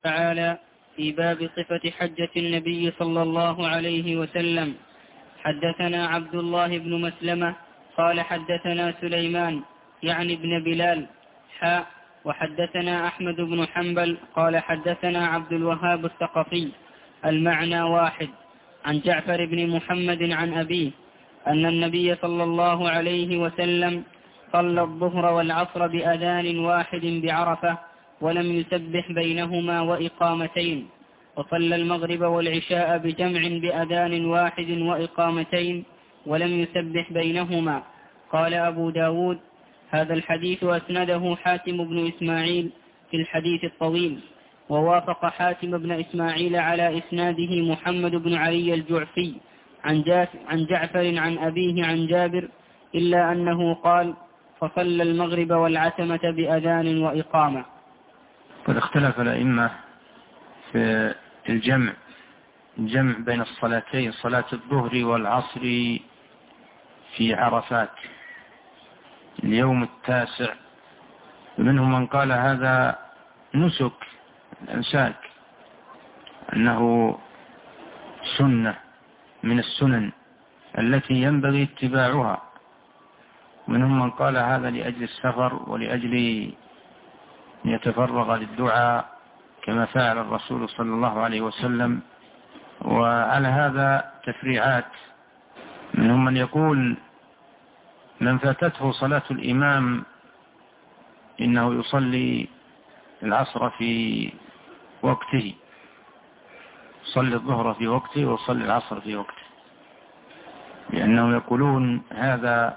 تعالى في باب صفة حجة النبي صلى الله عليه وسلم. حدثنا عبد الله بن مسلمة قال حدثنا سليمان يعني ابن بلال وحدثنا أحمد بن حنبل قال حدثنا عبد الوهاب الثقفي المعنى واحد عن جعفر بن محمد عن أبيه أن النبي صلى الله عليه وسلم صلى الظهر والعصر بأذان واحد بعرفة ولم يسبح بينهما وإقامتين، وصلى المغرب والعشاء بجمع بأذان واحد وإقامتين ولم يسبح بينهما. قال أبو داود هذا الحديث أسنده حاتم بن إسماعيل في الحديث الطويل، ووافق حاتم بن إسماعيل على إسناده محمد بن علي الجعفي عن جعفر عن أبيه عن جابر، إلا أنه قال فصلى المغرب والعتمة بأذان وإقامة. قد اختلف الأئمة في الجمع بين الصلاتين، صلاة الظهر والعصر في عرفات اليوم التاسع. منهم من قال هذا نسك الأنساك، أنه سنة من السنن التي ينبغي اتباعها. منهم من قال هذا لأجل السفر ولأجل أن يتفرغ للدعاء كما فعل الرسول صلى الله عليه وسلم. وعلى هذا تفريعات. منهم من يقول من فاتته صلاة الإمام إنه يصلي العصر في وقته، يصلي الظهر في وقته ويصلي العصر في وقته، لأنهم يقولون هذا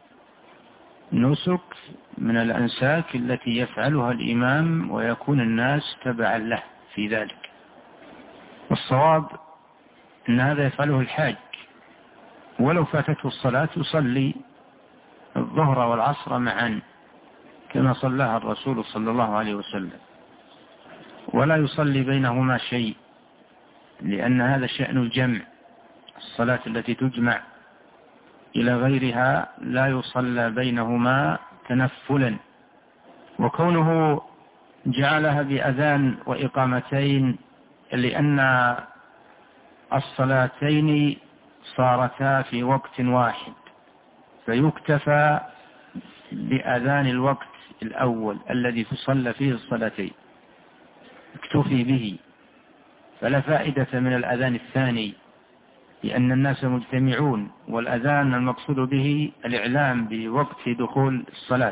نسك من الأنساك التي يفعلها الإمام ويكون الناس تبعا له في ذلك. والصواب أن هذا يفعله الحاج، ولو فاتته الصلاة يصلي الظهر والعصر معا كما صلاها الرسول صلى الله عليه وسلم، ولا يصلي بينهما شيء، لأن هذا شأن الجمع. الصلاة التي تجمع إلى غيرها لا يصلى بينهما تنفلا. وكونه جعلها بأذان وإقامتين لأن الصلاتين صارتا في وقت واحد، فيكتفى بأذان الوقت الأول الذي تصلى فيه الصلاتين، اكتفي به، فلا فائدة من الأذان الثاني، لأن الناس مجتمعون، والأذان المقصود به الإعلام بوقت دخول الصلاة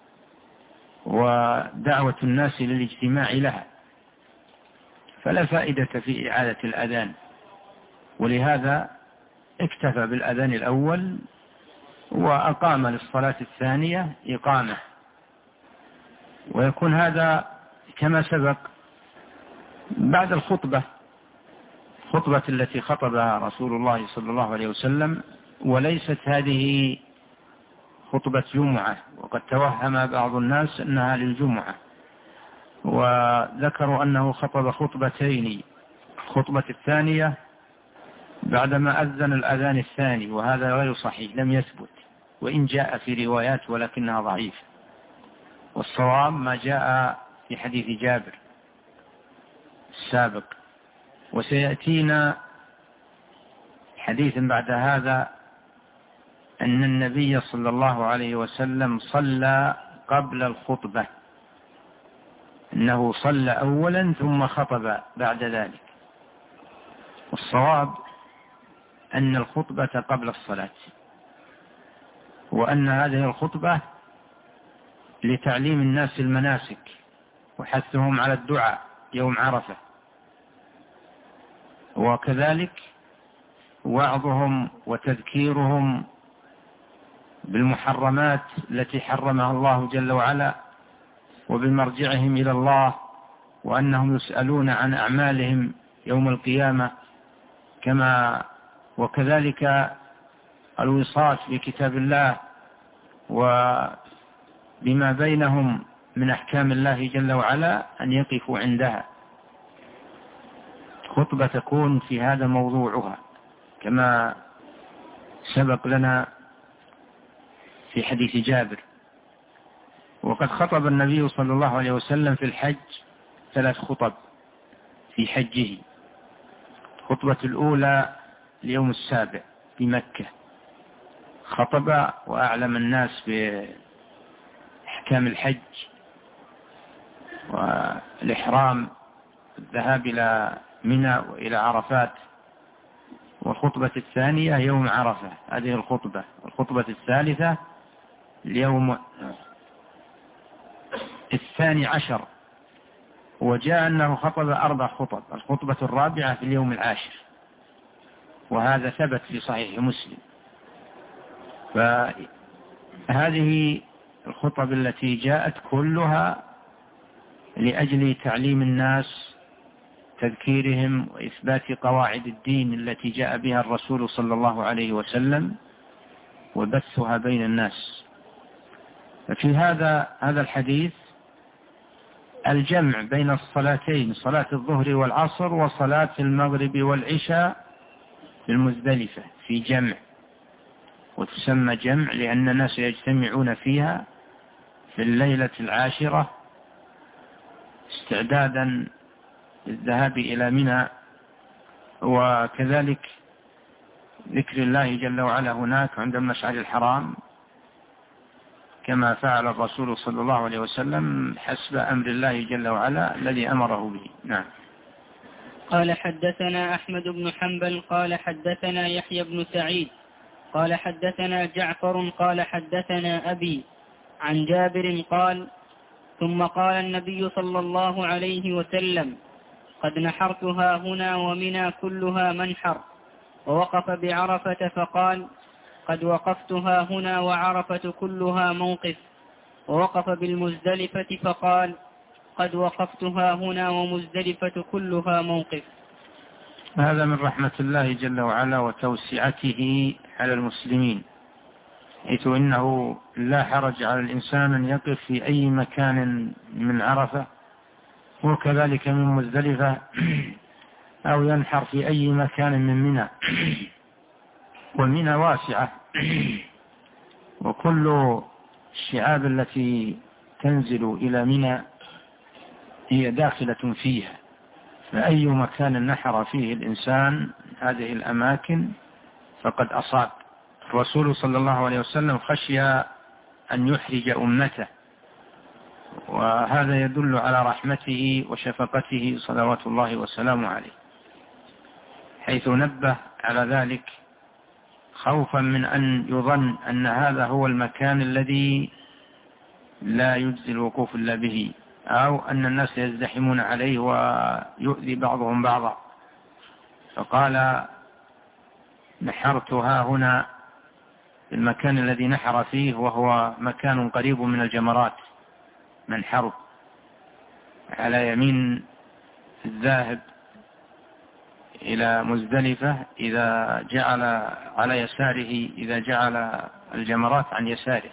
ودعوة الناس للاجتماع لها، فلا فائدة في إعادة الأذان. ولهذا اكتفى بالأذان الأول وأقام للصلاة الثانية إقامة. ويكون هذا كما سبق بعد الخطبة التي خطبها رسول الله صلى الله عليه وسلم، وليست هذه خطبة جمعة، وقد توهم بعض الناس أنها للجمعة، وذكروا أنه خطب خطبتين، الخطبة الثانية بعدما أذن الأذان الثاني، وهذا غير صحيح، لم يثبت، وإن جاء في روايات ولكنها ضعيفة. والصواب ما جاء في حديث جابر السابق. وسيأتينا حديث بعد هذا أن النبي صلى الله عليه وسلم صلى قبل الخطبة، أنه صلى أولا ثم خطب بعد ذلك. والصواب أن الخطبة قبل الصلاة، وأن هذه الخطبة لتعليم الناس المناسك وحثهم على الدعاء يوم عرفة، وكذلك وعظهم وتذكيرهم بالمحرمات التي حرمها الله جل وعلا، وبمرجعهم إلى الله، وأنهم يسألون عن أعمالهم يوم القيامة، وكذلك الوصاة بكتاب الله وبما بينهم من أحكام الله جل وعلا أن يقفوا عندها. خطبة تكون في هذا موضوعها كما سبق لنا في حديث جابر. وقد خطب النبي صلى الله عليه وسلم في الحج 3 خطب، في حجه. الخطبة الأولى اليوم السابع في مكة، خطب وأعلم الناس بأحكام الحج والإحرام، الذهاب إلى منى وإلى عرفات. والخطبة الثانية يوم عرفة، هذه الخطبة. الخطبة الثالثة اليوم 12، وجاء أنه خطب 4 خطب، الخطبة الرابعة في اليوم 10، وهذا ثبت في صحيح مسلم. فهذه الخطب التي جاءت كلها لأجل تعليم الناس، تذكيرهم وإثبات قواعد الدين التي جاء بها الرسول صلى الله عليه وسلم، وبثها بين الناس. ففي هذا الحديث الجمع بين الصلاتين، صلاة الظهر والعصر وصلاة المغرب والعشاء في المزدلفة، في جمع، وتسمى جمع لأن الناس يجتمعون فيها في الليلة 10 استعدادا للذهاب إلى منى، وكذلك ذكر الله جل وعلا هناك عند المشعر الحرام، كما فعل الرسول صلى الله عليه وسلم حسب أمر الله جل وعلا الذي أمره به. نعم. قال حدثنا أحمد بن حنبل قال حدثنا يحيى بن سعيد قال حدثنا جعفر قال حدثنا أبي عن جابر قال: ثم قال النبي صلى الله عليه وسلم: قد نحرتها هنا ومنى كلها منحر. ووقف بعرفة فقال: قد وقفتها هنا وعرفة كلها موقف. ووقف بالمزدلفة فقال: قد وقفتها هنا ومزدلفة كلها موقف. هذا من رحمة الله جل وعلا وتوسعته على المسلمين، حيث إنه لا حرج على الإنسان أن يقف في أي مكان من عرفة، وكذلك من مزدلفة، أو ينحر في أي مكان من منى. والمنى واسعة، وكل الشعاب التي تنزل إلى منى هي داخلة فيها، فأي مكان نحر فيه الإنسان هذه الأماكن فقد أصاب. الرسول صلى الله عليه وسلم خشي أن يحرج أمته، وهذا يدل على رحمته وشفقته صلوات الله وسلامه عليه، حيث نبه على ذلك خوفا من أن يظن أن هذا هو المكان الذي لا يجزي الوقوف إلا به، أو أن الناس يزدحمون عليه ويؤذي بعضهم بعضا. فقال: نحرتها هنا، في المكان الذي نحر فيه، وهو مكان قريب من الجمرات، منحر على يمين الذاهب إلى مزدلفة، إذا جعل على يساره، إذا جعل الجمرات عن يساره.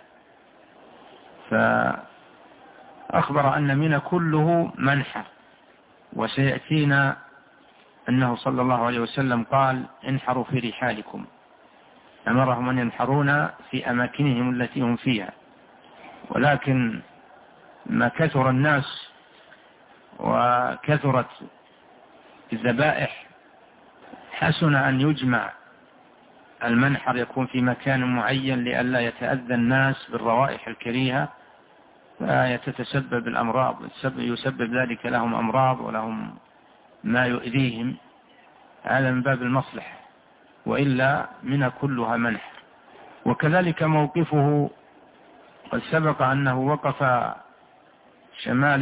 فأخبر أن منى كله منحر، وسيأتينا أنه صلى الله عليه وسلم قال: انحروا في رحالكم، أمرهم أن ينحرون في أماكنهم التي هم فيها. ولكن ما كثر الناس وكثرت الذبائح، حسن أن يجمع المنحر، يكون في مكان معين لئلا يتأذى الناس بالروائح الكريهة فيتسبب الأمراض، يسبب ذلك لهم أمراض ولهم ما يؤذيهم. هذا من باب المصلحة، وإلا منى كلها منحر. وكذلك موقفه قد سبق أنه وقف شمال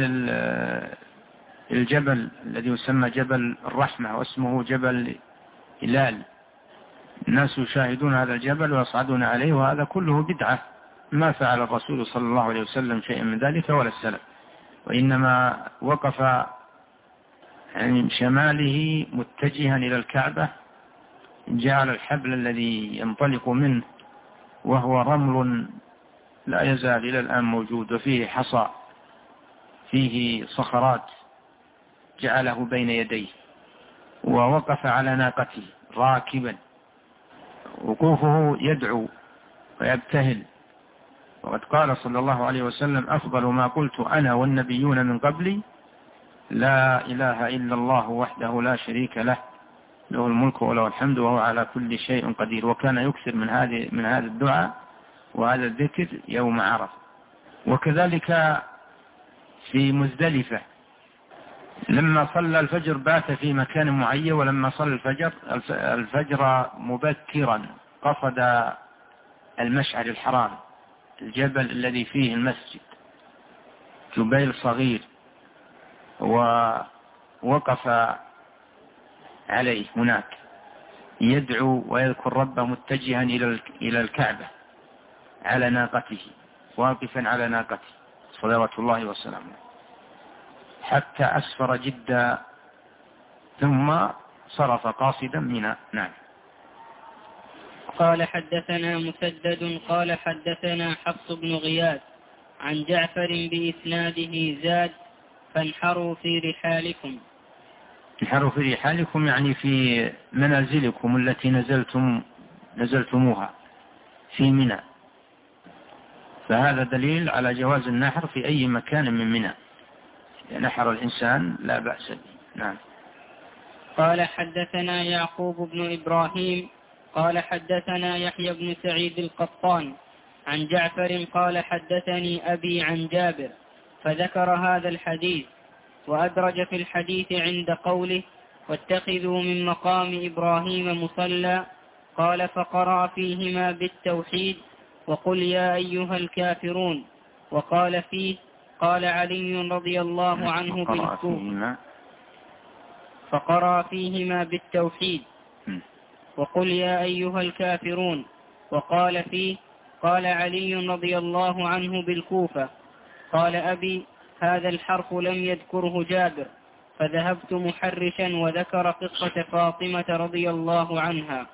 الجبل الذي يسمى جبل الرحمة، واسمه جبل هلال. الناس يشاهدون هذا الجبل ويصعدون عليه، وهذا كله بدعة، ما فعل الرسول صلى الله عليه وسلم شيئا من ذلك ولا السلف، وإنما وقف عن شماله متجها إلى الكعبة، جعل الحبل الذي ينطلق منه، وهو رمل لا يزال إلى الآن موجود، وفيه حصى، فيه صخرات، جعله بين يديه، ووقف على ناقته راكبا. وقوفه يدعو ويبتهل، وقد قال صلى الله عليه وسلم: أفضل ما قلت أنا والنبيون من قبلي لا إله إلا الله وحده لا شريك له، له الملك وله الحمد وهو على كل شيء قدير. وكان يكثر من هذا الدعاء وهذا الذكر يوم عرفة. وكذلك في مزدلفة لما صلى الفجر بات في مكان معين، ولما صلى الفجر مبكرا قصد المشعر الحرام، الجبل الذي فيه المسجد، جبيل صغير، ووقف عليه هناك يدعو ويذكر ربه متجها إلى الكعبة على ناقته، واقفا على ناقته صلوات الله وسلامه، حتى أسفر جدا ثم صرف قاصدا منى. نعم. قال حدثنا مسدد قال حدثنا حفص بن غياث عن جعفر بإسناده زاد فانحروا في رحالكم. انحروا في رحالكم يعني في منازلكم التي نزلتموها في منى، فهذا دليل على جواز النحر في أي مكان من منى، نحر الإنسان لا بأس به. نعم. قال حدثنا يعقوب بن إبراهيم قال حدثنا يحيى بن سعيد القطان عن جعفر قال حدثني أبي عن جابر فذكر هذا الحديث، وأدرج في الحديث عند قوله واتخذوا من مقام إبراهيم مصلى، قال فقرأ فيهما بالتوحيد وقل يا أيها الكافرون، وقال فيه قال علي رضي الله عنه بالكوفة فقرأ فيهما بالتوحيد وقل يا أيها الكافرون، وقال فيه قال علي رضي الله عنه بالكوفة. قال أبي هذا الحرف لم يذكره جابر، فذهبت محرشا وذكر قصة فاطمة رضي الله عنها.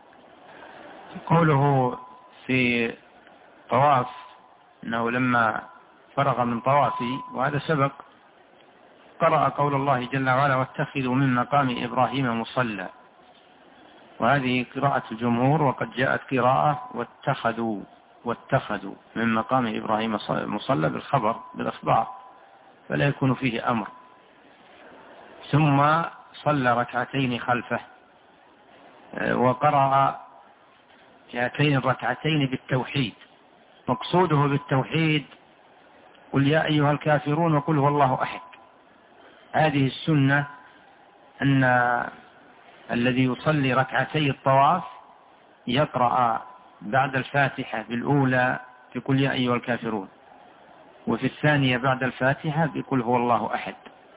قوله في طواف أنه لما فرغ من طوافه، وهذا سبق، قرأ قول الله جل وعلا واتخذوا من مقام إبراهيم مصلى، وهذه قراءة الجمهور، وقد جاءت قراءة واتخذوا من مقام إبراهيم مصلى بالأخبار، فلا يكون فيه أمر. ثم صلى ركعتين خلفه، وقرأ هاتين الركعتين بالتوحيد. مقصوده بالتوحيد قل يا أيها الكافرون وقل هو الله أحد. هذه السنة أن الذي يصلي ركعتي الطواف يقرأ بعد الفاتحة بالأولى بقل يا أيها الكافرون، وفي الثانية بعد الفاتحة بقل هو الله أحد.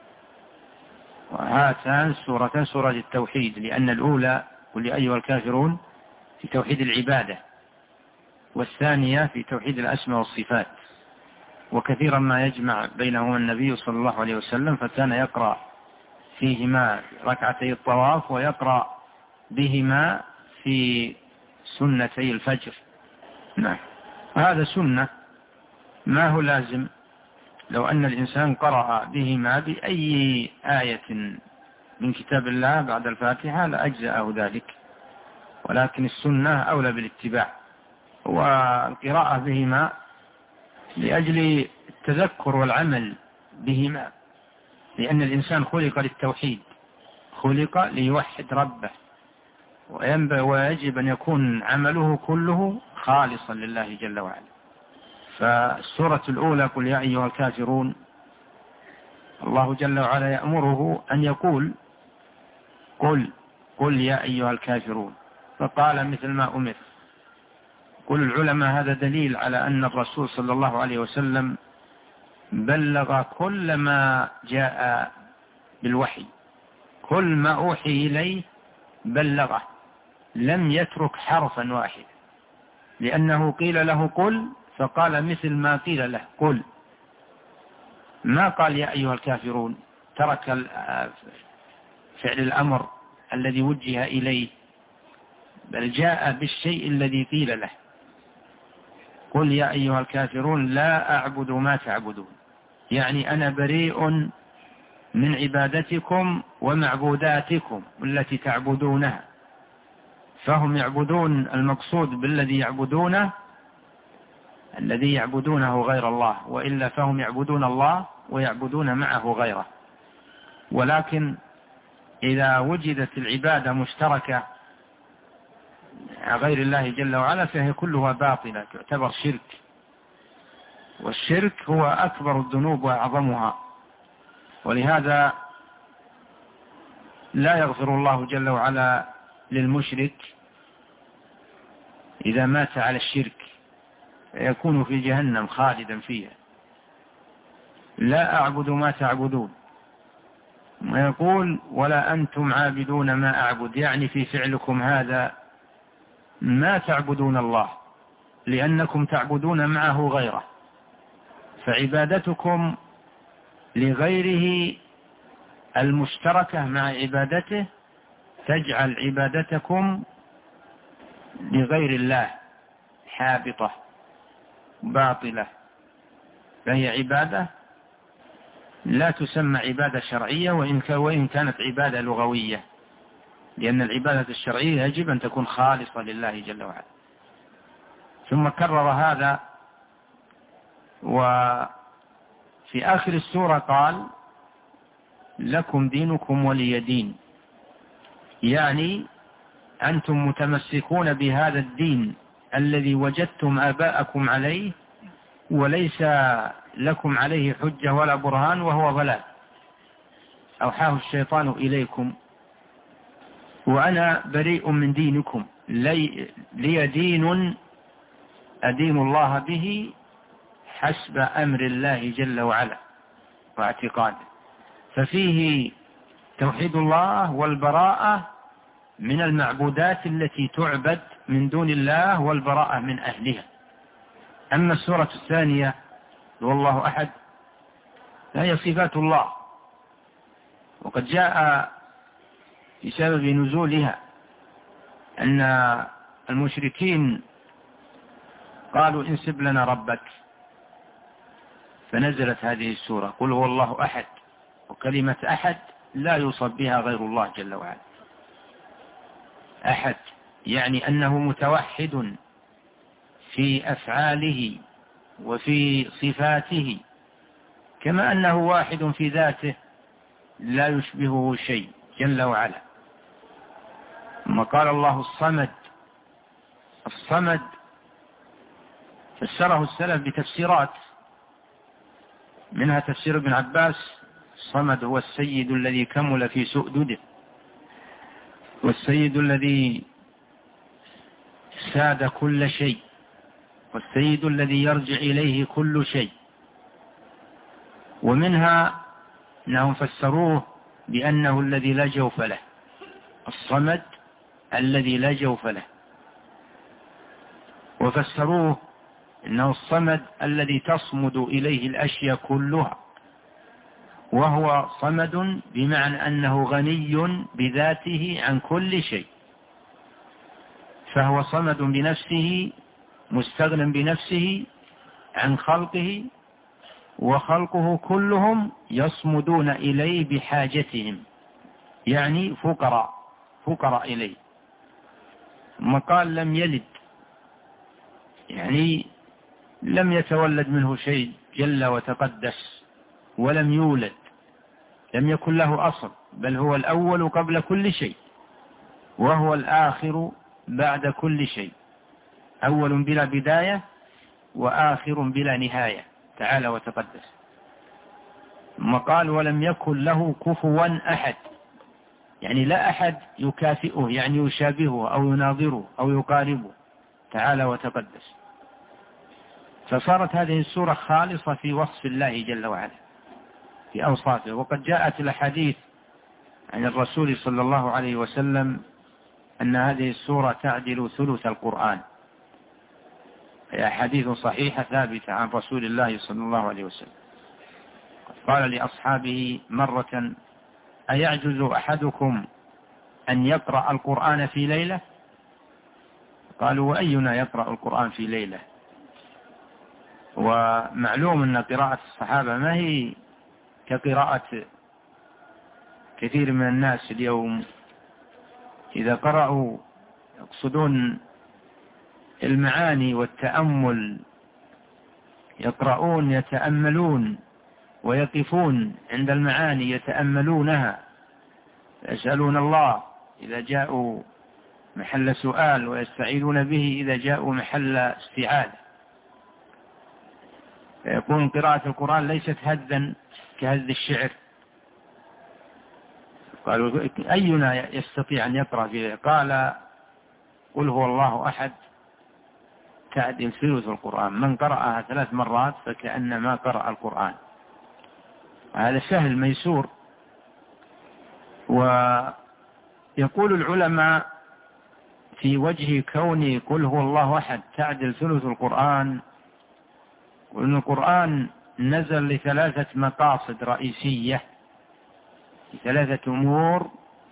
وهاتان سورتان سورة التوحيد، لأن الأولى قل يا أيها الكافرون في توحيد العبادة، والثانية في توحيد الأسماء والصفات. وكثيرا ما يجمع بينهما النبي صلى الله عليه وسلم، فكان يقرأ فيهما ركعتي الطواف ويقرأ بهما في سنتي الفجر. نعم. هذا سنة، ما هو لازم. لو أن الإنسان قرأ بهما بأي آية من كتاب الله بعد الفاتحة لأجزأه ذلك، ولكن السنة أولى بالاتباع. والقراءة بهما لأجل التذكر والعمل بهما، لأن الإنسان خلق للتوحيد، خلق ليوحد ربه، ويجب أن يكون عمله كله خالصا لله جل وعلا. فالسورة الأولى قل يا أيها الكافرون، الله جل وعلا يأمره أن يقول قل يا أيها الكافرون، فقال مثل ما أمر. قل العلماء هذا دليل على أن الرسول صلى الله عليه وسلم بلغ كل ما جاء بالوحي، كل ما أوحي إليه بلغه، لم يترك حرفا واحدا، لأنه قيل له قل فقال مثل ما قيل له قل، ما قال يا أيها الكافرون، ترك فعل الأمر الذي وجه إليه، بل جاء بالشيء الذي قيل له. قل يا أيها الكافرون لا أعبد ما تعبدون، يعني أنا بريء من عبادتكم ومعبوداتكم التي تعبدونها. فهم يعبدون المقصود بالذي يعبدونه الذي يعبدونه غير الله، وإلا فهم يعبدون الله ويعبدون معه غيره. ولكن إذا وجدت العبادة مشتركة غير الله جل وعلا فهي كلها باطلة، تعتبر شرك، والشرك هو أكبر الذنوب وأعظمها، ولهذا لا يغفر الله جل وعلا للمشرك إذا مات على الشرك، يكون في جهنم خالدا فيها. لا أعبد ما تعبدون، ويقول ولا أنتم عابدون ما أعبد، يعني في فعلكم هذا ما تعبدون الله، لأنكم تعبدون معه غيره، فعبادتكم لغيره المشتركة مع عبادته تجعل عبادتكم لغير الله حابطة باطلة، فهي عبادة لا تسمى عبادة شرعية وإن كانت عبادة لغوية، لأن العبادة الشرعية يجب أن تكون خالصة لله جل وعلا. ثم كرر هذا، وفي آخر السورة قال لكم دينكم ولي دين، يعني أنتم متمسكون بهذا الدين الذي وجدتم آباءكم عليه وليس لكم عليه حجة ولا برهان، وهو ضلال أوحاه الشيطان إليكم، وأنا بريء من دينكم، لي دين أدين الله به حسب أمر الله جل وعلا واعتقاده، ففيه توحيد الله والبراءة من المعبودات التي تعبد من دون الله والبراءة من أهلها. أما السورة الثانية والله أحد فهي صفات الله، وقد جاء في سبب نزولها أن المشركين قالوا انسب لنا ربك، فنزلت هذه السورة قل هو الله أحد، وكلمة أحد لا يوصف بها غير الله جل وعلا. أحد يعني أنه متوحد في أفعاله وفي صفاته، كما أنه واحد في ذاته لا يشبهه شيء جل وعلا. ثم قال الله الصمد، الصمد فسره السلف بتفسيرات، منها تفسير ابن عباس الصمد هو السيد الذي كمل في سؤدده، والسيد الذي ساد كل شيء، والسيد الذي يرجع إليه كل شيء. ومنها أنهم فسروه بأنه الذي لا جوف له، الصمد الذي لا جوف له، وفسروه أنه الصمد الذي تصمد إليه الأشياء كلها، وهو صمد بمعنى أنه غني بذاته عن كل شيء، فهو صمد بنفسه مستغن بنفسه عن خلقه، وخلقه كلهم يصمدون إليه بحاجتهم، يعني فقراء إليه. ثم قال لم يلد، يعني لم يتولد منه شيء جل وتقدس، ولم يولد، لم يكن له أصل، بل هو الأول قبل كل شيء، وهو الآخر بعد كل شيء، أول بلا بداية وآخر بلا نهاية تعالى وتقدس. ثم قال ولم يكن له كفوا أحد، يعني لا أحد يكافئه، يعني يشابهه أو يناظره أو يقاربه تعالى وتقدس. فصارت هذه السورة خالصة في وصف الله جل وعلا في أوصافه. وقد جاءت الأحاديث عن الرسول صلى الله عليه وسلم أن هذه السورة تعدل ثلث القرآن، هي أحاديث صحيحة ثابتة عن رسول الله صلى الله عليه وسلم. قال لأصحابه مرة أيعجز أحدكم أن يقرأ القرآن في ليلة؟ قالوا وأينا يقرأ القرآن في ليلة؟ ومعلوم أن قراءة الصحابة ما هي كقراءة كثير من الناس اليوم، إذا قرأوا يقصدون المعاني والتأمل، يقرؤون يتأملون ويقفون عند المعاني يتأملونها، يسألون الله إذا جاءوا محل سؤال، ويستعيذون به إذا جاءوا محل استعاذة. فيكون قراءة القرآن ليست هذا كهذ الشعر. قالوا أينا يستطيع أن يقرأ فيه؟ قال قل هو الله أحد تعدل ثلث القرآن، من قرأها 3 مرات فكأنما قرأ القرآن. هذا سهل ميسور. ويقول العلماء في وجه كون قل هو الله أحد تعدل ثلث القرآن، وأن القرآن نزل ل3 مقاصد رئيسية، 3 أمور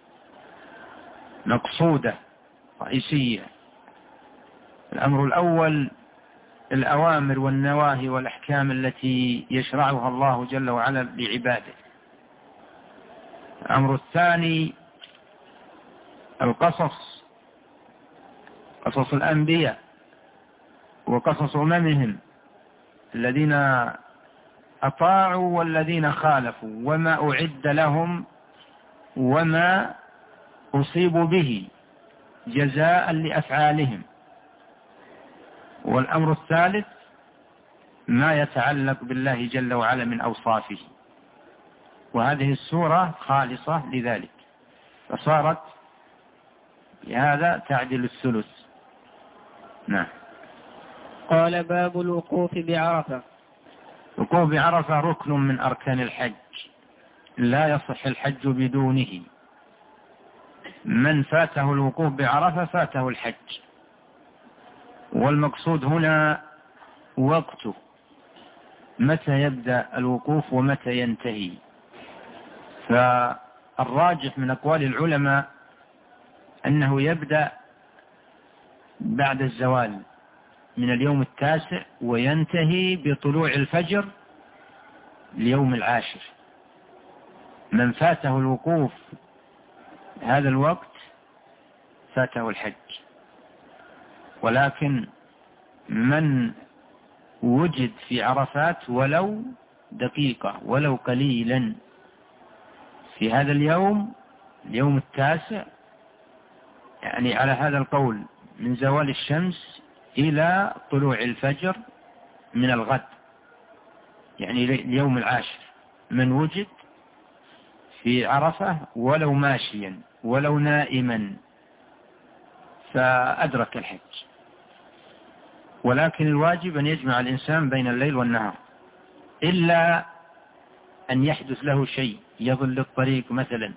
مقصودة رئيسية. الأمر الأول الأوامر والنواهي والأحكام التي يشرعها الله جل وعلا لعباده. الأمر الثاني القصص، قصص الأنبياء وقصص أممهم الذين أطاعوا والذين خالفوا، وما أعد لهم وما أصيبوا به جزاء لأفعالهم. والأمر الثالث ما يتعلق بالله جل وعلا من أوصافه. وهذه السورة خالصة لذلك، فصارت بهذا تعدل الثلث. نعم. قال باب الوقوف بعرفة. الوقوف بعرفة ركن من أركان الحج، لا يصح الحج بدونه. من فاته الوقوف بعرفة فاته الحج. والمقصود هنا وقته، متى يبدأ الوقوف ومتى ينتهي. فالراجح من أقوال العلماء أنه يبدأ بعد الزوال من اليوم 9 وينتهي بطلوع الفجر اليوم 10. من فاته الوقوف هذا الوقت فاته الحج. ولكن من وجد في عرفات ولو دقيقة ولو قليلا في هذا اليوم، اليوم 9، يعني على هذا القول من زوال الشمس إلى طلوع الفجر من الغد، يعني اليوم 10، من وجد في عرفة ولو ماشيا ولو نائما فأدرك الحج. ولكن الواجب أن يجمع الإنسان بين الليل والنهار، إلا أن يحدث له شيء يضل الطريق مثلا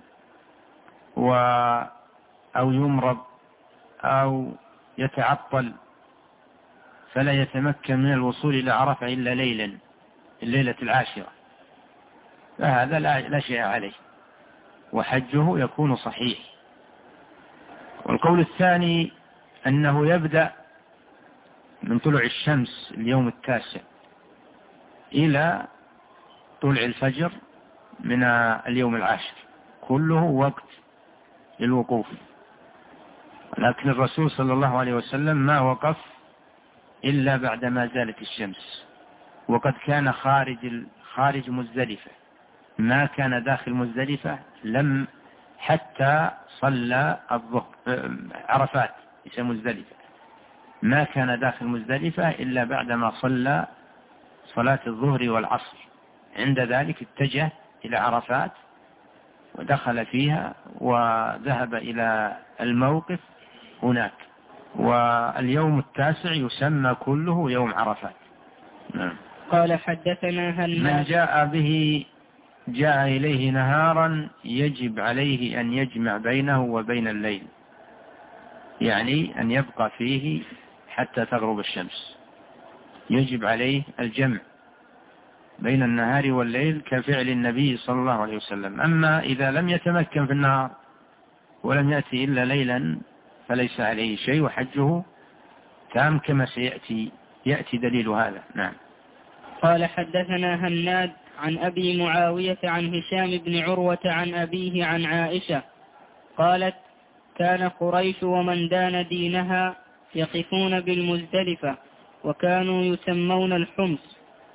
أو يمرض أو يتعطل فلا يتمكن من الوصول إلى عرفة إلا ليلا، الليلة 10، فهذا لا شيء عليه وحجه يكون صحيح. والقول الثاني أنه يبدأ من طلوع الشمس اليوم 9 إلى طلوع الفجر من اليوم 10، كله وقت للوقوف. لكن الرسول صلى الله عليه وسلم ما وقف إلا بعدما زالت الشمس، وقد كان خارج مزدلفة، ما كان داخل مزدلفة لم حتى صلى الظهر. عرفات ليس مزدلفة، ما كان داخل مزدلفة إلا بعدما صلى صلاة الظهر والعصر. عند ذلك اتجه إلى عرفات ودخل فيها وذهب إلى الموقف هناك. واليوم 9 يسمى كله يوم عرفات. نعم. قال حدثنا من جاء به جاء إليه نهارا يجب عليه أن يجمع بينه وبين الليل، يعني أن يبقى فيه حتى تغرب الشمس، يجب عليه الجمع بين النهار والليل كفعل النبي صلى الله عليه وسلم. أما إذا لم يتمكن في النهار ولم يأتي إلا ليلا فليس عليه شيء وحجه تام كما يأتي دليل هذا. نعم. قال حدثنا هناد عن أبي معاوية عن هشام بن عروة عن أبيه عن عائشة قالت: كان قريش ومن دان دينها يقفون بالمزدلفة، وكانوا يسمون الحمص،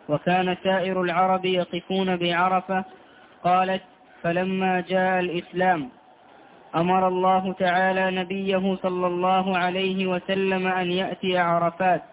وكان سائر العرب يقفون بعرفة. قالت: فلما جاء الإسلام أمر الله تعالى نبيه صلى الله عليه وسلم أن يأتي عرفات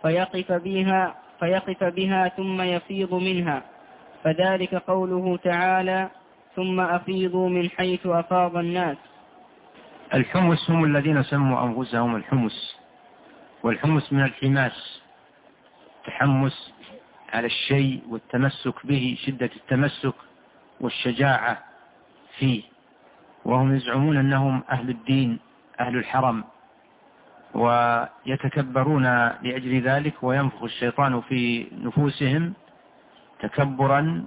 فيقف بها ثم يفيض منها، فذلك قوله تعالى: ثم أفيضوا من حيث أفاض الناس. الحمس هم الذين سموا أنفسهم الحمس، والحمس من الحماس، التحمس على الشيء والتمسك به، شدة التمسك والشجاعة فيه، وهم يزعمون أنهم أهل الدين أهل الحرم، ويتكبرون لأجل ذلك، وينفخ الشيطان في نفوسهم تكبرا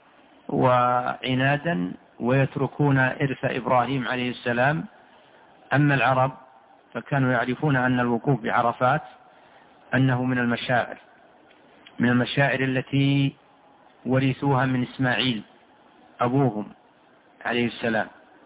وعنادا، ويتركون إرث إبراهيم عليه السلام. أما العرب فكانوا يعرفون أن الوقوف بعرفات أنه من المشاعر التي ورثوها من إسماعيل أبوهم عليه السلام.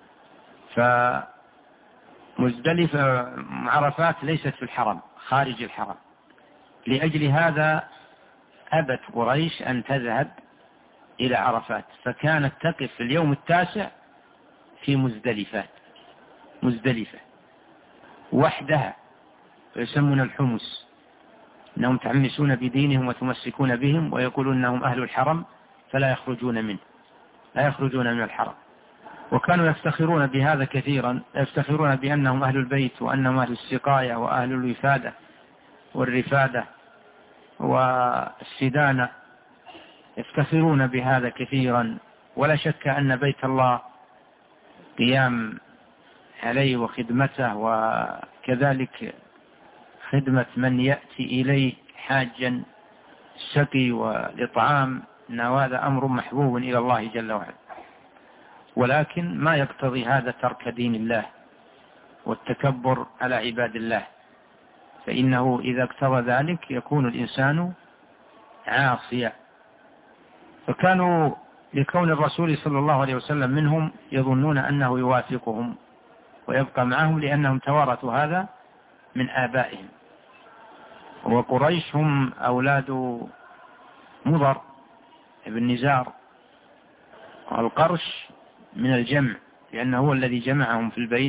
فمزدلفة عرفات ليست في الحرم، خارج الحرم، لأجل هذا أبت قريش أن تذهب إلى عرفات، فكانت تقف في اليوم التاسع في مزدلفة وحدها، ويسمون الحمس، أنهم تحمسون بدينهم وتمسكون بهم، ويقولون أنهم أهل الحرم فلا يخرجون منه، لا يخرجون من الحرم. وكانوا يفتخرون بهذا كثيرا، يفتخرون بأنهم أهل البيت، وأنهم أهل السقاية وأهل الوفادة والرفادة والسدانة، يفتخرون بهذا كثيرا. ولا شك أن بيت الله قيام عليه وخدمته، وكذلك خدمة من يأتي إليه حاجا السقي والإطعام، إن هذا أمر محبوب إلى الله جل وعلا. ولكن ما يقتضي هذا ترك دين الله والتكبر على عباد الله، فإنه إذا اقتضى ذلك يكون الإنسان عاصيا. فكانوا لكون الرسول صلى الله عليه وسلم منهم يظنون أنه يوافقهم ويبقى معهم، لأنهم توارثوا هذا من آبائهم. وقريش هم أولاد مضر ابن نزار، والقرش من الجمع، لأنه هو الذي جمعهم في البيت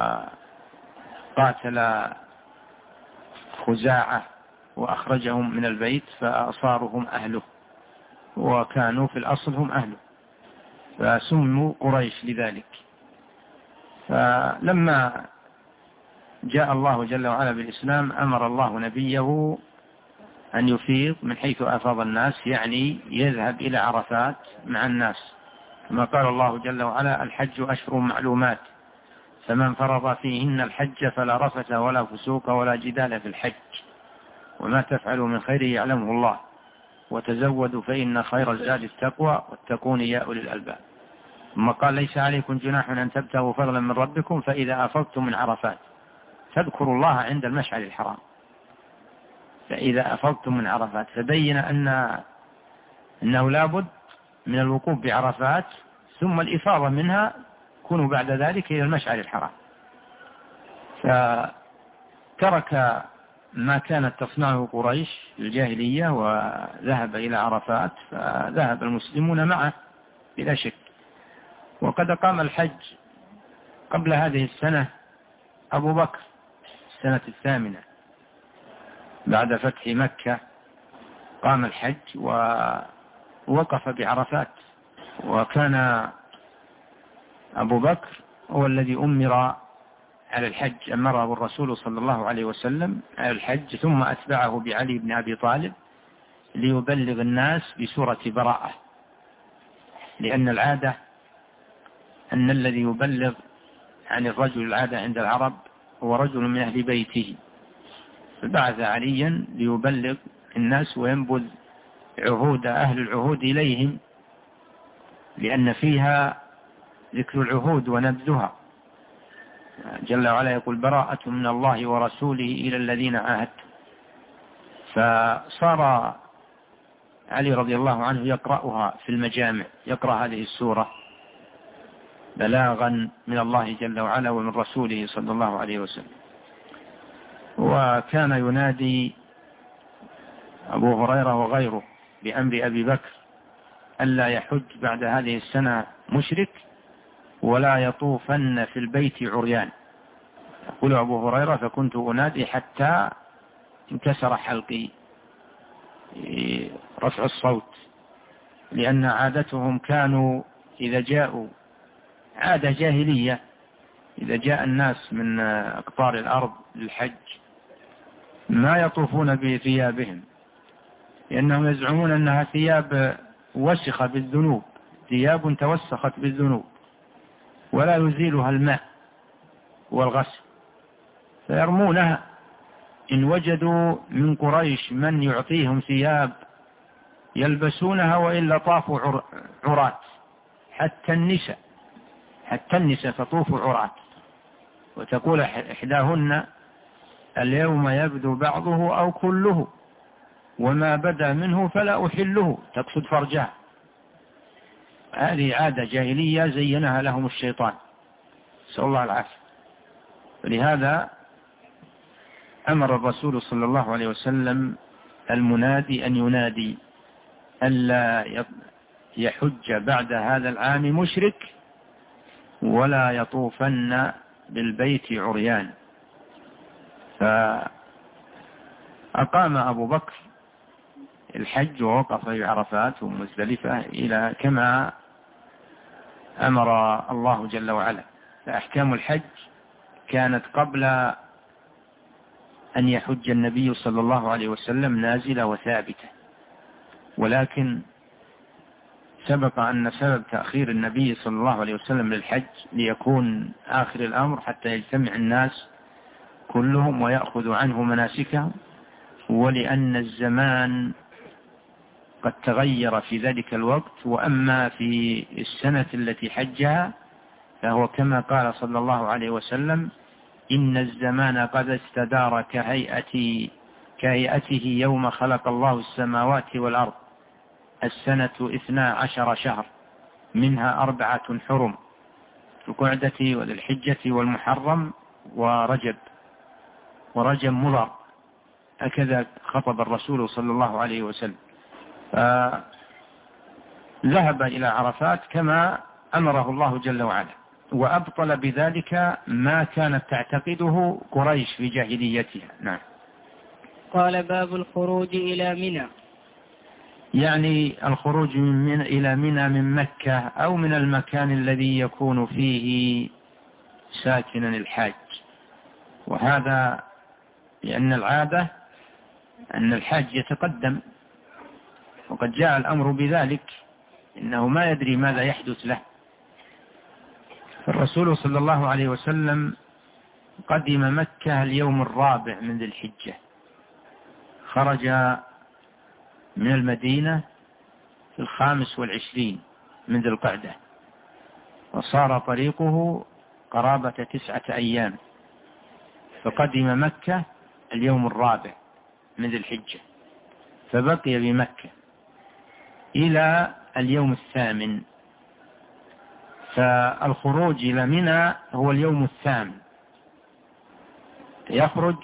وقاتل خزاعة وأخرجهم من البيت، فصاروا هم أهله، وكانوا في الأصل هم أهله، فسموا قريش لذلك. فلما جاء الله جل وعلا بالإسلام أمر الله نبيه أن يفيض من حيث أفاض الناس، يعني يذهب إلى عرفات مع الناس، كما قال الله جل وعلا: الحج أشهر معلومات، فمن فرض فيهن الحج فلا رفث ولا فسوق ولا جدال في الحج، وما تفعلوا من خير يعلمه الله، وتزودوا فإن خير الزاد التقوى واتقون يا أولي الألباب. ثم قال: ليس عليكم جناح أن تبتغوا فضلا من ربكم فإذا أفضتم من عرفات فاذكروا الله عند المشعر الحرام. فإذا أفضتم من عرفات، فبين أنه لابد من الوقوف بعرفات ثم الإفاضة منها، كونوا بعد ذلك إلى المشعر الحرام. فترك ما كانت تصنعه قريش الجاهلية وذهب إلى عرفات، فذهب المسلمون معه بلا شك. وقد قام الحج قبل هذه السنة أبو بكر السنة 8 بعد فتح مكة، قام الحج ووقف بعرفات. وكان أبو بكر هو الذي أمر على الحج، أمره الرسول صلى الله عليه وسلم على الحج، ثم أتبعه بعلي بن أبي طالب ليبلغ الناس بسورة براءة، لأن العادة أن الذي يبلغ عن الرجل، العادة عند العرب، هو رجل من أهل بيته، فبعث عليا ليبلغ الناس وينبذ عهود أهل العهود إليهم، لأن فيها ذكر العهود ونبذها. جل وعلا يقول: براءة من الله ورسوله إلى الذين عاهدتم. فصار علي رضي الله عنه يقرأها في المجامع، يقرأ هذه السورة بلاغا من الله جل وعلا ومن رسوله صلى الله عليه وسلم. وكان ينادي أبو هريرة وغيره بأمر أبي بكر ألا يحج بعد هذه السنة مشرك ولا يطوفن في البيت عريان. يقول أبو هريرة: فكنت أنادي حتى انكسر حلقي، رفع الصوت، لأن عادتهم كانوا إذا جاءوا، عادة جاهلية، إذا جاء الناس من أقطار الأرض للحج ما يطوفون بثيابهم، لأنهم يزعمون أنها ثياب وسخة بالذنوب، ثياب توسخت بالذنوب ولا يزيلها الماء والغسل، فيرمونها. إن وجدوا من قريش من يعطيهم ثياب يلبسونها، وإلا طافوا عراة. حتى النساء تطوف عراة، وتقول إحداهن: اليوم يبدو بعضه أو كله، وما بدا منه فلا أحله، تقصد فرجها. هذه عادة جاهلية زينها لهم الشيطان، نسأل الله العافية. ولهذا أمر الرسول صلى الله عليه وسلم المنادي أن ينادي ألا يحج بعد هذا العام مشرك ولا يطوفن بالبيت عريان. فأقام أبو بكر الحج ووقف في عرفات ومزدلفة إلى كما أمر الله جل وعلا. فأحكام الحج كانت قبل أن يحج النبي صلى الله عليه وسلم نازلة وثابتة، ولكن سبق أن سبب تأخير النبي صلى الله عليه وسلم للحج ليكون آخر الأمر حتى يجتمع الناس كلهم ويأخذوا عنه مناسكهم، ولأن الزمان قد تغير في ذلك الوقت. وأما في السنة التي حجها فهو كما قال صلى الله عليه وسلم: إن الزمان قد استدار كهيئته يوم خلق الله السماوات والأرض، السنة 12 شهر، منها 4 حرم: القعدة وذي الحجة والمحرم ورجب مضر. هكذا خطب الرسول صلى الله عليه وسلم، فذهب إلى عرفات كما أمره الله جل وعلا، وأبطل بذلك ما كانت تعتقده قريش في جاهليتها. نعم. قال: باب الخروج إلى منى. يعني الخروج إلى منى من مكة أو من المكان الذي يكون فيه ساكنا الحاج. وهذا لأن العادة أن الحاج يتقدم، وقد جاء الأمر بذلك، إنه ما يدري ماذا يحدث له. فالرسول صلى الله عليه وسلم قدم مكة اليوم 4 من ذي الحجة، خرج من المدينة في 25 من ذي القعدة، وصار طريقه قرابة 9 أيام، فقدم مكة اليوم 4 من ذي الحجة، فبقي بمكة إلى اليوم 8. فالخروج إلى منى هو اليوم 8، يخرج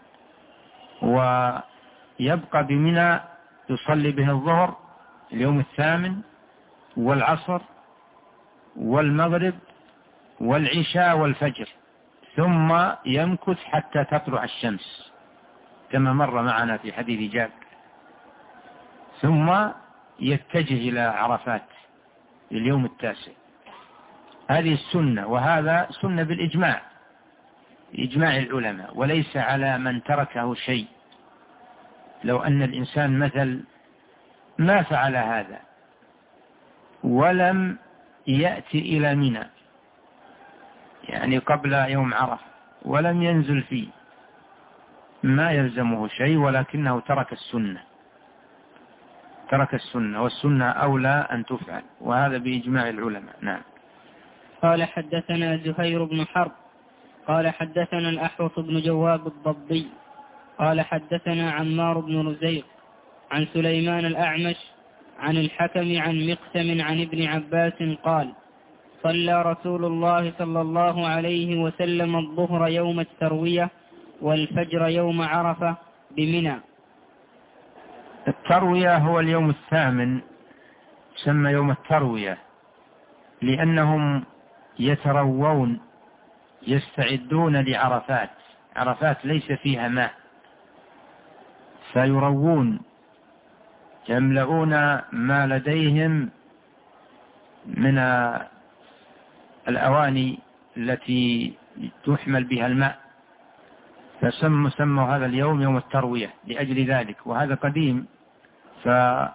ويبقى بمنى، يصلي به الظهر اليوم 8 والعصر والمغرب والعشاء والفجر، ثم يمكث حتى تطلع الشمس كما مر معنا في حديث جابر، ثم يتجه إلى عرفات اليوم 9. هذه السنة، وهذا سنة بالإجماع، إجماع العلماء، وليس على من تركه شيء. لو أن الإنسان مثل ما فعل هذا ولم يأتي إلى منى، يعني قبل يوم عرفة، ولم ينزل فيه، ما يلزمه شيء، ولكنه ترك السنة، والسنة أولى أن تفعل، وهذا بإجماع العلماء. نعم. قال: حدثنا زهير بن حرب قال حدثنا الأحوص بن جواب الضبي قال حدثنا عمار بن رزيق عن سليمان الأعمش عن الحكم عن مقسم عن ابن عباس قال: صلى رسول الله صلى الله عليه وسلم الظهر يوم التروية والفجر يوم عرفة بمنى. التروية هو اليوم الثامن، سمى يوم التروية لأنهم يتروون، يستعدون لعرفات. عرفات ليس فيها ماء، فيروون، يملؤون ما لديهم من الأواني التي تحمل بها الماء، فسموا هذا اليوم يوم التروية لأجل ذلك. وهذا قديم، فالحاج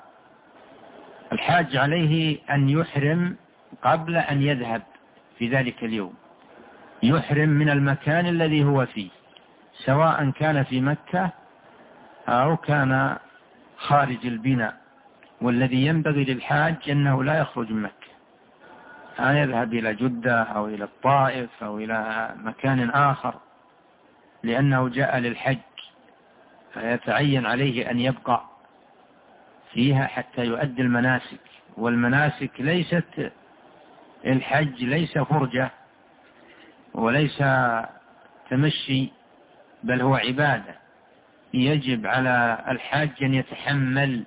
عليه أن يحرم قبل أن يذهب في ذلك اليوم، يحرم من المكان الذي هو فيه، سواء كان في مكة أو كان خارج البناء. والذي ينبغي للحاج أنه لا يخرج من مكة، أن يذهب إلى جدة أو إلى الطائف أو إلى مكان آخر، لأنه جاء للحج، فيتعين عليه أن يبقى فيها حتى يؤدي المناسك. والمناسك ليست، الحج ليس فرجة وليس تمشي، بل هو عبادة. يجب على الحاج أن يتحمل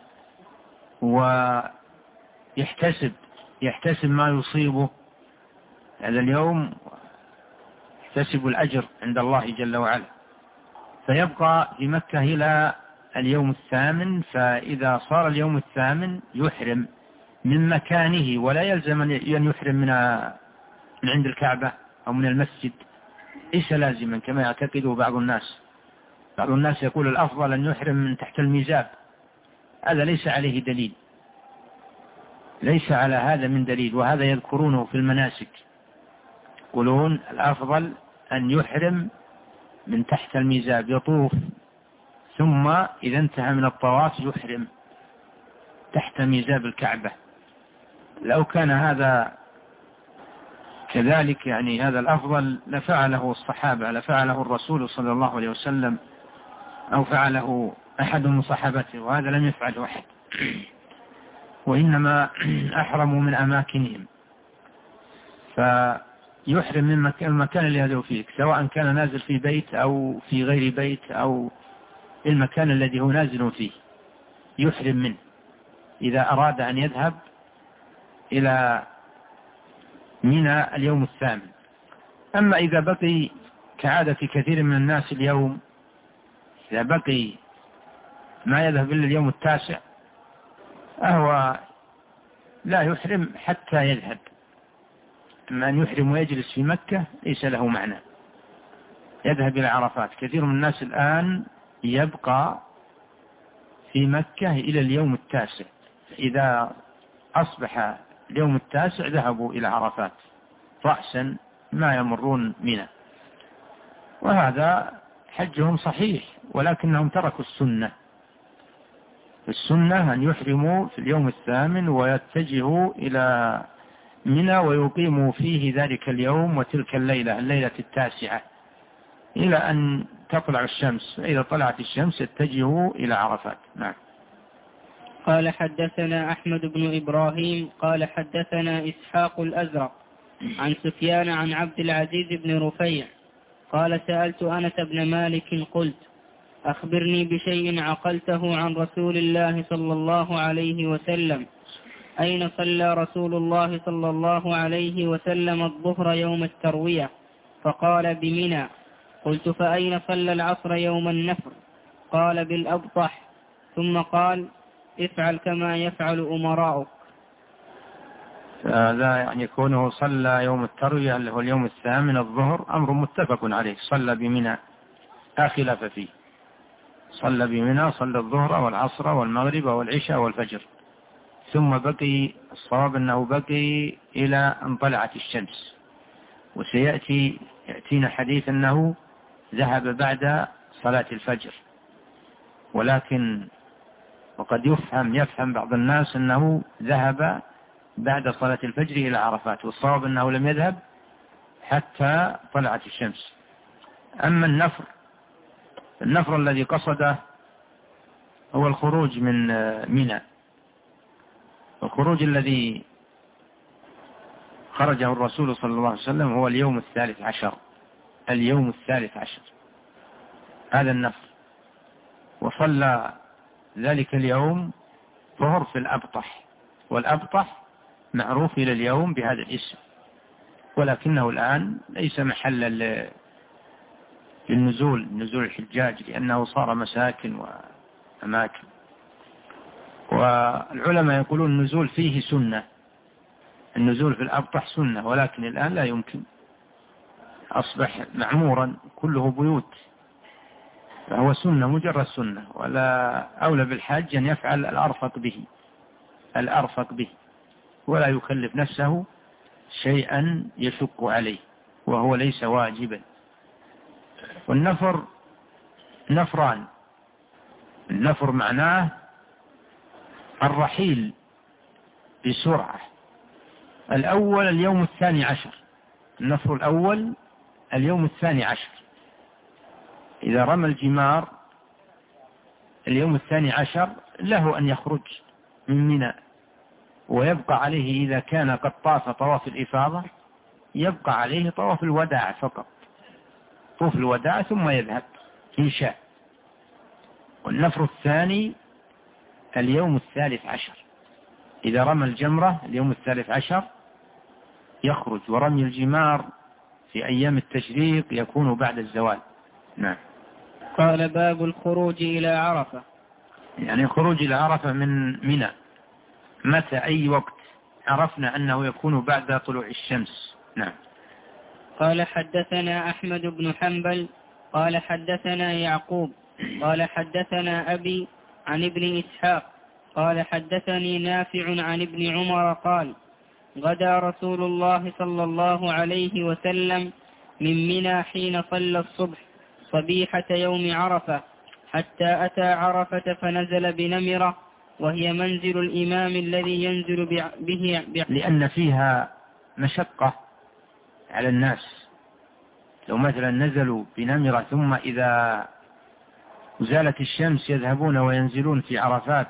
ويحتسب ما يصيبه هذا اليوم، يحتسب الأجر عند الله جل وعلا، فيبقى في مكة إلى اليوم الثامن. فإذا صار اليوم الثامن يحرم من مكانه، ولا يلزم أن يحرم من عند الكعبة أو من المسجد، ليس لازما كما يعتقده بعض الناس. بعض الناس يقول الأفضل أن يحرم من تحت الميزاب، هذا ليس عليه دليل، ليس على هذا من دليل، وهذا يذكرونه في المناسك، يقولون الأفضل أن يحرم من تحت الميزاب، يطوف ثم إذا انتهى من الطواف يحرم تحت ميزاب الكعبة. لو كان هذا كذلك، يعني هذا الأفضل، لفعله الصحابة، لفعله الرسول صلى الله عليه وسلم، أو فعله أحد من صحابته، وهذا لم يفعله أحد، وإنما أحرموا من أماكنهم. فيحرم من المكان اللي هذا فيه، سواء كان نازل في بيت أو في غير بيت أو المكان الذي هو نازل فيه، يحرم منه إذا أراد أن يذهب إلى منى اليوم الثامن. أما إذا بقي كعادة كثير من الناس اليوم، إذا بقي ما يذهب إلا اليوم التاسع، فهو لا يحرم حتى يذهب. أما أن يحرم ويجلس في مكة ليس له معنى، يذهب إلى عرفات. كثير من الناس الآن يبقى في مكة إلى اليوم التاسع، إذا أصبح اليوم التاسع ذهبوا إلى عرفات رأسا، ما يمرون منى، وهذا حجهم صحيح، ولكنهم تركوا السنة. السنة أن يحرموا في اليوم الثامن ويتجهوا إلى منى ويقيموا فيه ذلك اليوم وتلك الليلة التاسعة إلى أن تطلع الشمس، فإذا طلعت الشمس يتجهوا إلى عرفات. نعم. قال حدثنا أحمد بن إبراهيم قال حدثنا إسحاق الأزرق عن سفيان عن عبد العزيز بن رفيع قال سألت أنس بن مالك قلت أخبرني بشيء عقلته عن رسول الله صلى الله عليه وسلم، أين صلى رسول الله صلى الله عليه وسلم الظهر يوم التروية؟ فقال بمنى. قلت فأين صلى العصر يوم النفر؟ قال بالأبطح. ثم قال افعل كما يفعل أمراؤك. هذا يعني كونه صلى يوم التروية اللي هو اليوم الثامن الظهر أمر متفق عليه، صلى بمنى لا خلاف فيه، صلى بمنى، صلى الظهر والعصر والمغرب والعشاء والفجر، ثم بقي الصواب أنه بقي إلى أن طلعت الشمس. يأتينا حديث أنه ذهب بعد صلاة الفجر، ولكن وقد يفهم بعض الناس أنه ذهب بعد صلاة الفجر إلى عرفات، والصواب أنه لم يذهب حتى طلعت الشمس. أما النفر الذي قصده هو الخروج من منى، الخروج الذي خرجه الرسول صلى الله عليه وسلم هو اليوم الثالث عشر، اليوم الثالث عشر هذا النفر. وصلى ذلك اليوم ظهر في الأبطح، والأبطح معروف إلى اليوم بهذا الاسم، ولكنه الآن ليس محلا للنزول، نزول الحجاج، لأنه صار مساكن وأماكن. والعلماء يقولون النزول فيه سنة، النزول في الأبطح سنة، ولكن الآن لا يمكن، أصبح معمورا كله بيوت، فهو سنة، مجرد سنة، ولا أولى بالحاج أن يفعل الأرفق به ولا يكلف نفسه شيئا يشق عليه وهو ليس واجبا. والنفر نفران، النفر معناه الرحيل بسرعة. الأول اليوم 12، النفر الأول اليوم 12، إذا رمى الجمار اليوم 12 له أن يخرج من منى، ويبقى عليه إذا كان قد طاف طواف الإفاضة يبقى عليه طواف الوداع فقط، طوف الوداع ثم يذهب إن شاء. والنفر الثاني اليوم 13، إذا رمى الجمرة اليوم 13 يخرج، ورمي الجمار في أيام التشريق يكون بعد الزوال. نعم. قال باب الخروج إلى عرفة، يعني الخروج إلى عرفة من منى متى أي وقت عرفنا أنه يكون بعد طلوع الشمس. نعم. قال حدثنا أحمد بن حنبل قال حدثنا يعقوب قال حدثنا أبي عن ابن إسحاق قال حدثني نافع عن ابن عمر قال غدا رسول الله صلى الله عليه وسلم من منى حين صلى الصبح صبيحة يوم عرفة، حتى أتى عرفة فنزل بنمرة، وهي منزل الإمام الذي ينزل به لأن فيها مشقة على الناس. لو مثلا نزلوا بنمرة ثم إذا زالت الشمس يذهبون وينزلون في عرفات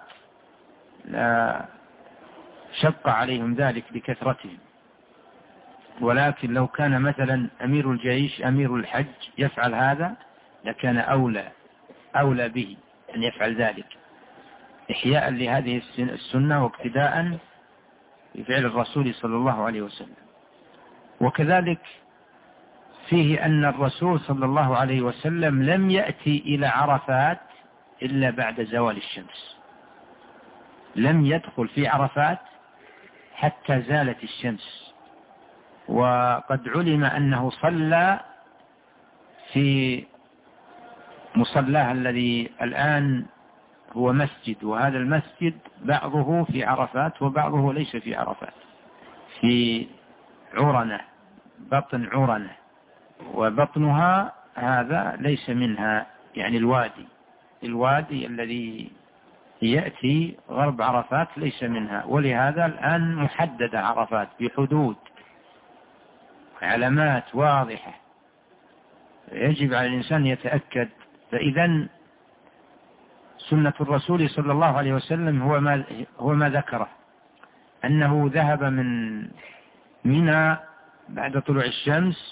لا شق عليهم ذلك بكثرتهم. ولكن لو كان مثلا أمير الجيش أمير الحج يفعل هذا لكان أولى به أن يفعل ذلك، إحياء لهذه السنة واقتداء بفعل الرسول صلى الله عليه وسلم. وكذلك فيه أن الرسول صلى الله عليه وسلم لم يأتي إلى عرفات إلا بعد زوال الشمس، لم يدخل في عرفات حتى زالت الشمس. وقد علم أنه صلى في مصلاه الذي الآن هو مسجد، وهذا المسجد بعضه في عرفات وبعضه ليس في عرفات، في عرنة، بطن عرنة، وبطنها هذا ليس منها، يعني الوادي الذي يأتي غرب عرفات ليس منها. ولهذا الآن محددة عرفات بحدود علامات واضحة، يجب على الإنسان يتأكد. فإذا سنة الرسول صلى الله عليه وسلم هو ما ذكره، أنه ذهب من منى بعد طلوع الشمس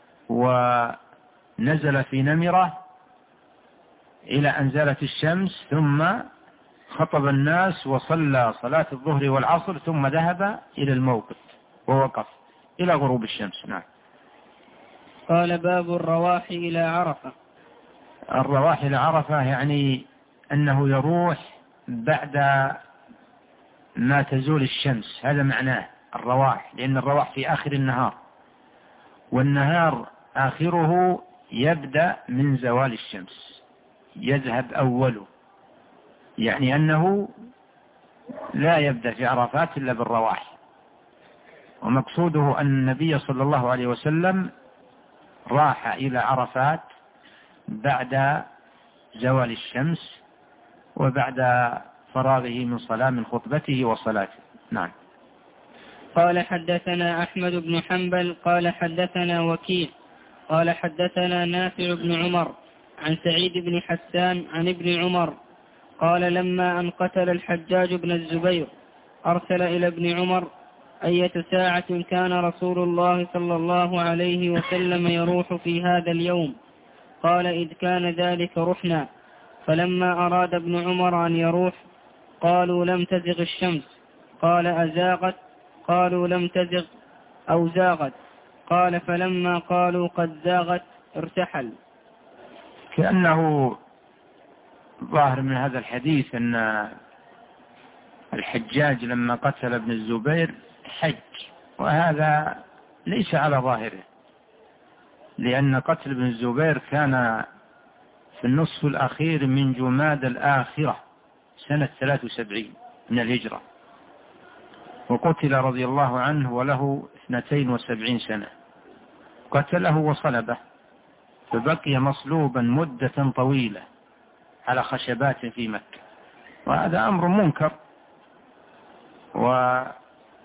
ونزل في نمرة إلى أن زالت الشمس، ثم خطب الناس وصلى صلاة الظهر والعصر، ثم ذهب إلى الموقف ووقف إلى غروب الشمس. نعم. قال باب الرواح إلى عرفة. الرواح إلى عرفة يعني أنه يروح بعد ما تزول الشمس، هذا معناه الرواح، لأن الرواح في آخر النهار، والنهار آخره يبدأ من زوال الشمس، يذهب أوله، يعني أنه لا يبدأ في عرفات إلا بالرواح. ومقصوده أن النبي صلى الله عليه وسلم راح إلى عرفات بعد زوال الشمس وبعد فراغه من خطبته وصلاته. نعم. قال حدثنا أحمد بن حنبل قال حدثنا وكيع قال حدثنا نافع بن عمر عن سعيد بن حسان عن ابن عمر قال لما أن قتل الحجاج بن الزبير أرسل إلى ابن عمر أية ساعة كان رسول الله صلى الله عليه وسلم يروح في هذا اليوم؟ قال إذ كان ذلك رحنا. فلما أراد ابن عمر أن يروح قالوا لم تزغ الشمس، قال أزاغت؟ قالوا لم تزغ أو زاغت. قال فلما قالوا قد زاغت ارتحل. كأنه ظاهر من هذا الحديث أن الحجاج لما قتل ابن الزبير حج، وهذا ليس على ظاهره، لأن قتل ابن الزبير كان في النصف الأخير من جماد الآخرة سنة 73 من الهجرة، وقتل رضي الله عنه وله 72 سنة، قتله وصلبه، فبقي مصلوبا مدة طويلة على خشبات في مكة، وهذا أمر منكر. وكانت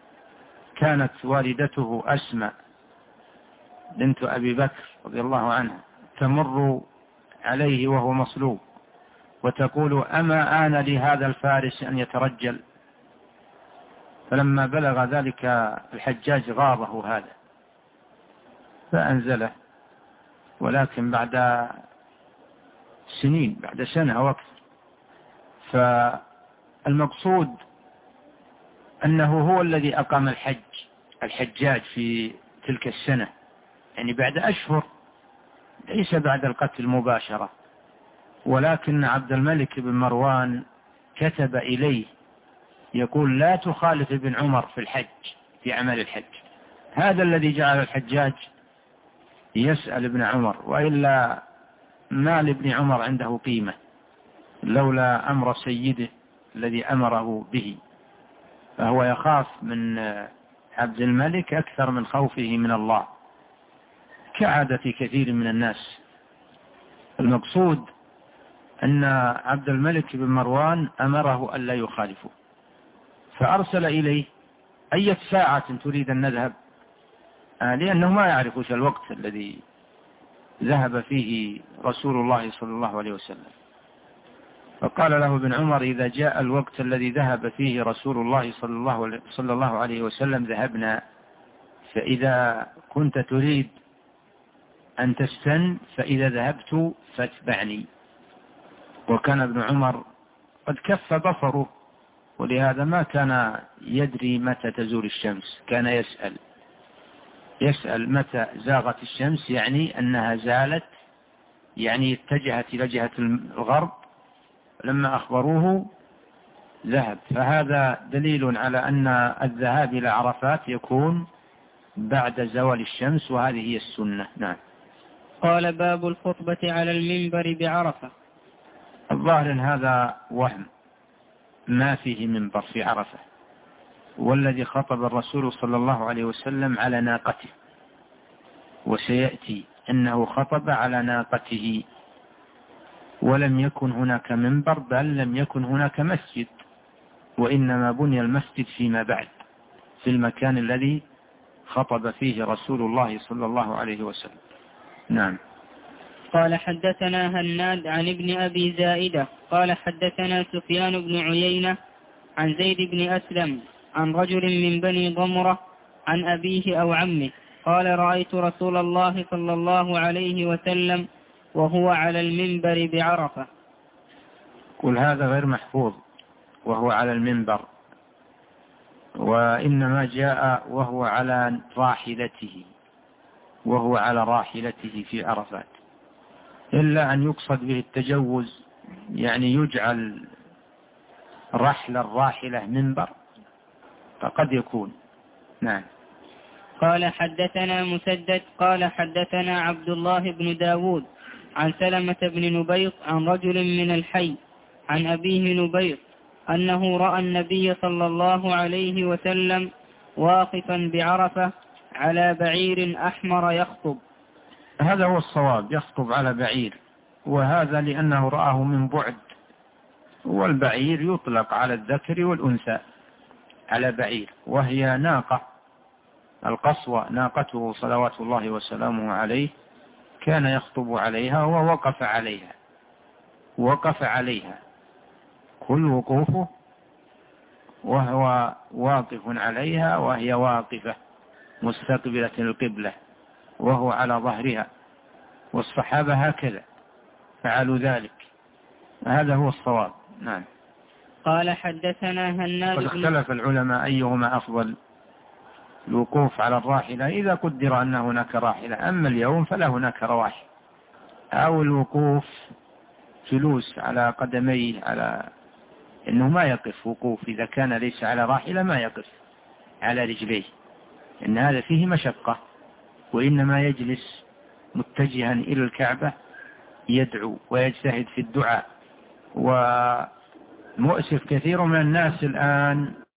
والدته أسماء بنت أبي بكر رضي الله عنها تمر عليه وهو مصلوب وتقول أما آن لهذا الفارس أن يترجل؟ فلما بلغ ذلك الحجاج غاضه هذا فأنزله، ولكن بعد سنين، بعد سنة وقت. فالمقصود أنه هو الذي أقام الحجاج في تلك السنة، يعني بعد أشهر، ليس بعد القتل مباشرة. ولكن عبد الملك بن مروان كتب إليه يقول لا تخالف ابن عمر في الحج، في عمل الحج. هذا الذي جعل الحجاج يسأل ابن عمر، وإلا ما لابن عمر عنده قيمة لولا أمر سيده الذي أمره به، فهو يخاف من عبد الملك أكثر من خوفه من الله، كعادة كثير من الناس. المقصود أن عبد الملك بن مروان أمره ألا يخالفه، فأرسل إليه أي ساعة تريد أن نذهب، لأنه ما يعرف الوقت الذي ذهب فيه رسول الله صلى الله عليه وسلم. فقال له ابن عمر إذا جاء الوقت الذي ذهب فيه رسول الله صلى الله عليه وسلم ذهبنا، فإذا كنت تريد أن تستن فإذا ذهبت فاتبعني. وكان ابن عمر قد كف بصره، ولهذا ما كان يدري متى تزول الشمس، كان يسأل متى زاغت الشمس، يعني أنها زالت، يعني اتجهت إلى جهة الغرب. لما أخبروه ذهب. فهذا دليل على أن الذهاب إلى عرفات يكون بعد زوال الشمس، وهذه هي السنة. نعم. قال باب الخطبة على المنبر بعرفة. الظاهر أن هذا وهم، ما فيه منبر في عرفة، والذي خطب الرسول صلى الله عليه وسلم على ناقته، وسيأتي أنه خطب على ناقته، ولم يكن هناك منبر، بل لم يكن هناك مسجد، وإنما بني المسجد فيما بعد في المكان الذي خطب فيه رسول الله صلى الله عليه وسلم. نعم. قال حدثنا هناد عن ابن أبي زائدة قال حدثنا سفيان بن عيينة عن زيد بن أسلم عن رجل من بني ضمرة عن أبيه أو عمه قال رأيت رسول الله صلى الله عليه وسلم وهو على المنبر بعرفة. قل هذا غير محفوظ وهو على المنبر، وإنما جاء وهو على راحلته في عرفات، إلا أن يقصد به التجوز، يعني يجعل رحل الراحلة منبر، فقد يكون. نعم. قال حدثنا مسدد قال حدثنا عبد الله بن داود عن سلمة بن نبيط عن رجل من الحي عن أبيه نبيط أنه رأى النبي صلى الله عليه وسلم واقفا بعرفة على بعير أحمر يخطب. هذا هو الصواب، يخطب على بعير، وهذا لأنه رآه من بعد، والبعير يطلق على الذكر والأنثى على بعير، وهي ناقة القصوى ناقته صلوات الله وسلامه عليه، كان يخطب عليها ووقف عليها كل وقوفه وهو واقف عليها، وهي واقفة مستقبلة القبلة وهو على ظهرها، والصحابة هكذا فعلوا ذلك، هذا هو الصواب. نعم. قال حدثنا هناد قد اختلف العلماء أيهما أفضل، الوقوف على الراحلة إذا قدر أن هناك راحلة، أما اليوم فلا هناك رواحل، أو الوقوف جلوس على قدميه، على أنه ما يقف وقوف إذا كان ليس على راحلة، ما يقف على رجليه، إن هذا فيه مشقة، وإنما يجلس متجها إلى الكعبة يدعو ويجتهد في الدعاء. ومؤسف كثير من الناس الآن